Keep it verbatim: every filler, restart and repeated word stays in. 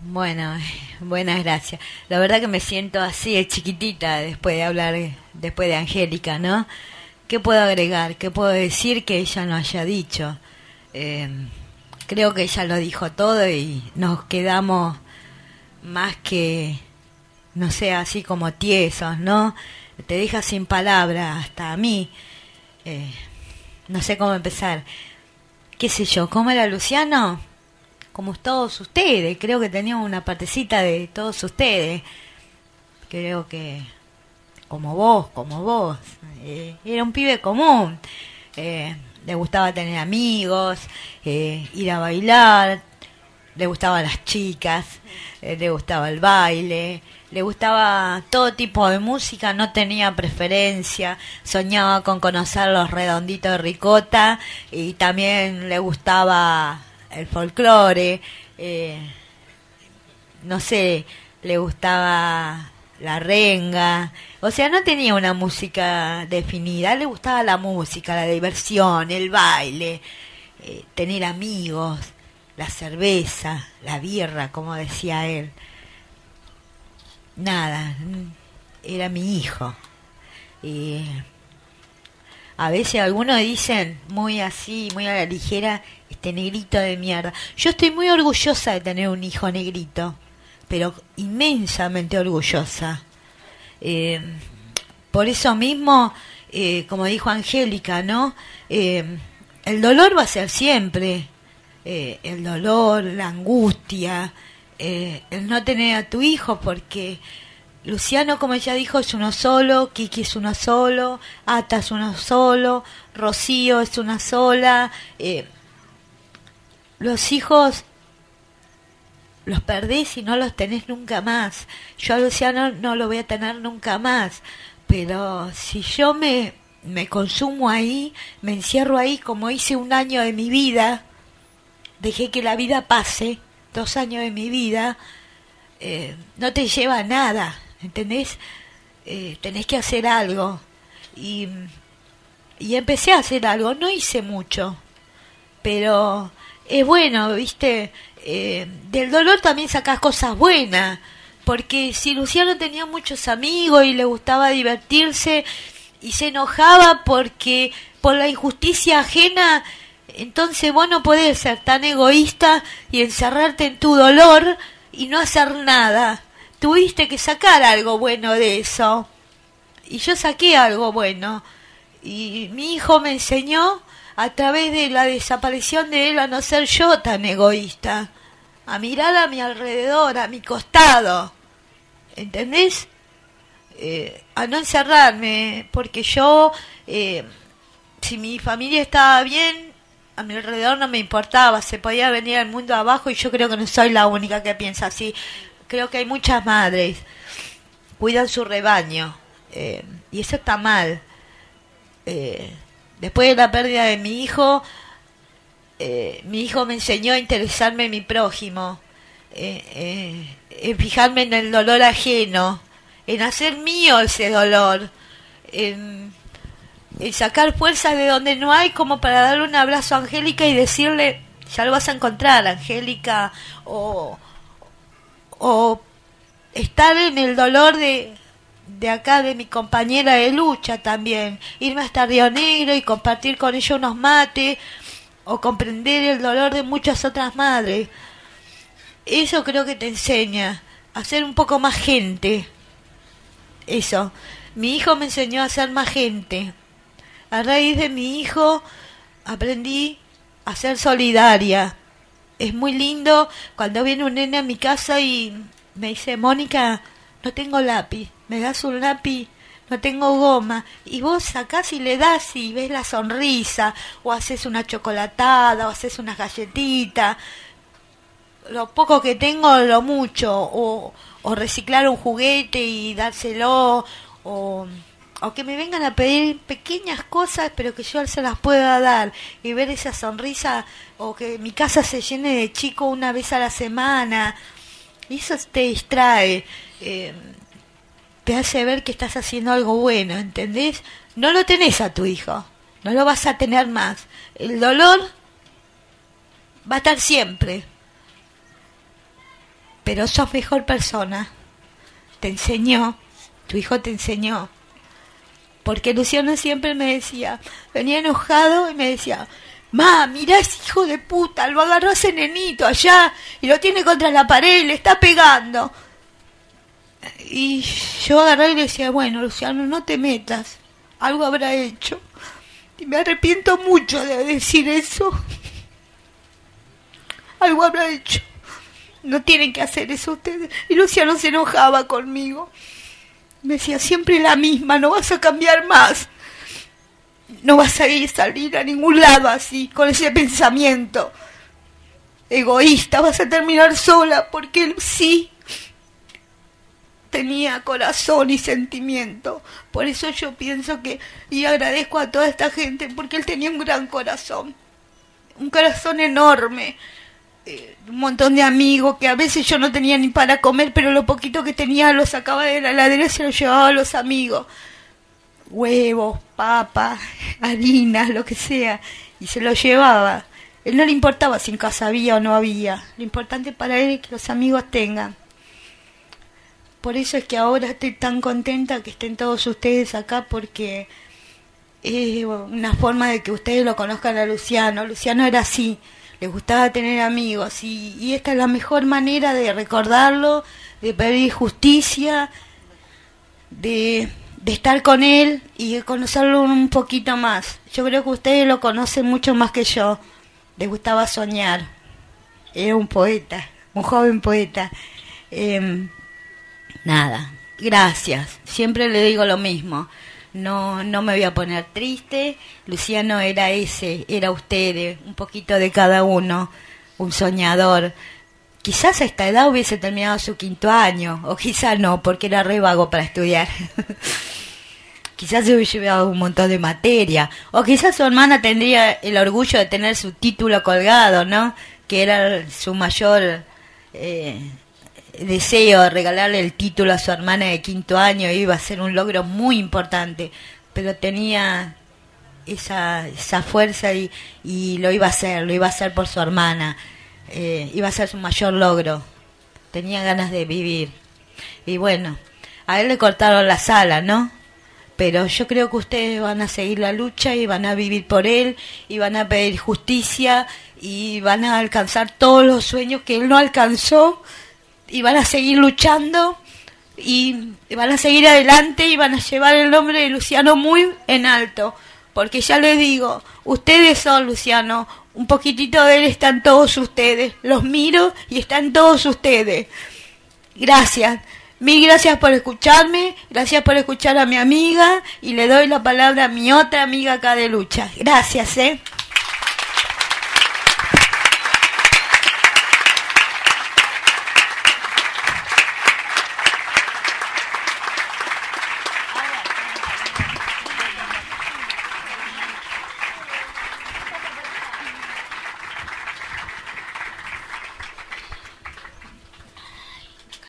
Bueno, buenas gracias. La verdad que me siento así de chiquitita después de hablar, después de Angélica, ¿no? ¿Qué puedo agregar? ¿Qué puedo decir que ella no haya dicho? Eh, Creo que ella lo dijo todo y nos quedamos más que, no sé, así como tiesos, ¿no? Te deja sin palabras, hasta a mí. Eh, no sé cómo empezar. ¿Qué sé yo? ¿Cómo era Luciano? Como todos ustedes, creo que teníamos una partecita de todos ustedes. Creo que como vos, como vos. Eh, era un pibe común. Eh, le gustaba tener amigos, eh, ir a bailar, le gustaban las chicas, eh, le gustaba el baile, le gustaba todo tipo de música, no tenía preferencia, soñaba con conocer los redonditos de ricota y también le gustaba el folclore, eh, no sé, le gustaba la renga, o sea, no tenía una música definida, le gustaba la música, la diversión, el baile, eh, tener amigos, la cerveza, la birra, como decía él. Nada, era mi hijo. Y a veces algunos dicen muy así, muy a la ligera, este negrito de mierda. Yo estoy muy orgullosa de tener un hijo negrito, pero inmensamente orgullosa. Eh, por eso mismo, eh, como dijo Angélica, ¿no? Eh, el dolor va a ser siempre. Eh, el dolor, la angustia, eh, el no tener a tu hijo, porque Luciano, como ella dijo, es uno solo, Kiki es uno solo, Ata es uno solo, Rocío es una sola. Eh, los hijos los perdés y no los tenés nunca más. Yo a Luciano no lo voy a tener nunca más, pero si yo me, me consumo ahí, me encierro ahí como hice un año de mi vida, dejé que la vida pase, dos años de mi vida, eh, no te lleva a nada, ¿entendés? Eh, tenés que hacer algo. Y, y empecé a hacer algo, no hice mucho, pero es bueno, ¿viste? Eh, del dolor también sacás cosas buenas, porque si Luciano tenía muchos amigos y le gustaba divertirse y se enojaba porque por la injusticia ajena, entonces vos no podés ser tan egoísta y encerrarte en tu dolor y no hacer nada. Tuviste que sacar algo bueno de eso. Y yo saqué algo bueno. Y mi hijo me enseñó a través de la desaparición de él a no ser yo tan egoísta. A mirar a mi alrededor, a mi costado. ¿Entendés? Eh, a no encerrarme. Porque yo, eh, si mi familia estaba bien, a mi alrededor no me importaba, se podía venir al mundo abajo y yo creo que no soy la única que piensa así. Creo que hay muchas madres, cuidan su rebaño, eh, y eso está mal. Eh, después de la pérdida de mi hijo, eh, mi hijo me enseñó a interesarme en mi prójimo, eh, eh, en fijarme en el dolor ajeno, en hacer mío ese dolor, en el sacar fuerzas de donde no hay, como para darle un abrazo a Angélica y decirle, ya lo vas a encontrar, Angélica, o, o estar en el dolor de, de acá, de mi compañera de lucha también, irme hasta Río Negro y compartir con ella unos mates, o comprender el dolor de muchas otras madres. Eso creo que te enseña a ser un poco más gente. Eso. Mi hijo me enseñó a ser más gente. A raíz de mi hijo aprendí a ser solidaria. Es muy lindo cuando viene un nene a mi casa y me dice, Mónica, no tengo lápiz, ¿me das un lápiz? No tengo goma. Y vos sacás y le das y ves la sonrisa, o haces una chocolatada, o haces unas galletitas. Lo poco que tengo, lo mucho, o, o reciclar un juguete y dárselo, o... o que me vengan a pedir pequeñas cosas pero que yo se las pueda dar y ver esa sonrisa, o que mi casa se llene de chicos una vez a la semana, y eso te distrae, eh, te hace ver que estás haciendo algo bueno, ¿entendés? No lo tenés a tu hijo, no lo vas a tener más, el dolor va a estar siempre, pero sos mejor persona. Te enseñó, tu hijo te enseñó. Porque Luciano siempre me decía, venía enojado y me decía, ma, mirá ese hijo de puta, lo agarró ese nenito allá y lo tiene contra la pared y le está pegando. Y yo agarré y le decía, bueno, Luciano, no te metas, algo habrá hecho. Y me arrepiento mucho de decir eso. Algo habrá hecho. No tienen que hacer eso ustedes. Y Luciano se enojaba conmigo. Me decía, siempre la misma, no vas a cambiar más. No vas a ir a salir a ningún lado así, con ese pensamiento egoísta. Vas a terminar sola, porque él sí tenía corazón y sentimiento. Por eso yo pienso que, y agradezco a toda esta gente, porque él tenía un gran corazón. Un corazón enorme. Eh, un montón de amigos que a veces yo no tenía ni para comer, pero lo poquito que tenía lo sacaba de la heladera y se lo llevaba a los amigos. Huevos, papas, harina, lo que sea, y se lo llevaba. Él no le importaba si en casa había o no había. Lo importante para él es que los amigos tengan. Por eso es que ahora estoy tan contenta que estén todos ustedes acá, porque es una forma de que ustedes lo conozcan a Luciano. Luciano era así. Le gustaba tener amigos y, y esta es la mejor manera de recordarlo, de pedir justicia, de, de estar con él y de conocerlo un poquito más. Yo creo que ustedes lo conocen mucho más que yo. Le gustaba soñar. Era un poeta, un joven poeta. Eh, nada, gracias. Siempre le digo lo mismo. No, no me voy a poner triste. Luciano era ese, era ustedes, un poquito de cada uno, un soñador. Quizás a esta edad hubiese terminado su quinto año, o quizás no, porque era re vago para estudiar. Quizás se hubiese llevado un montón de materia, o quizás su hermana tendría el orgullo de tener su título colgado, ¿no? Que era su mayor eh, deseo, regalarle el título a su hermana de quinto año. Iba a ser un logro muy importante, pero tenía esa esa fuerza y, y lo iba a hacer, lo iba a hacer por su hermana. Eh, iba a ser su mayor logro. Tenía ganas de vivir. Y bueno, a él le cortaron las alas, ¿no? Pero yo creo que ustedes van a seguir la lucha y van a vivir por él y van a pedir justicia y van a alcanzar todos los sueños que él no alcanzó. Y van a seguir luchando y van a seguir adelante y van a llevar el nombre de Luciano muy en alto, porque ya les digo, ustedes son Luciano, un poquitito de él están todos ustedes, los miro y están todos ustedes. Gracias, mil gracias por escucharme, gracias por escuchar a mi amiga y le doy la palabra a mi otra amiga acá de lucha. Gracias, eh.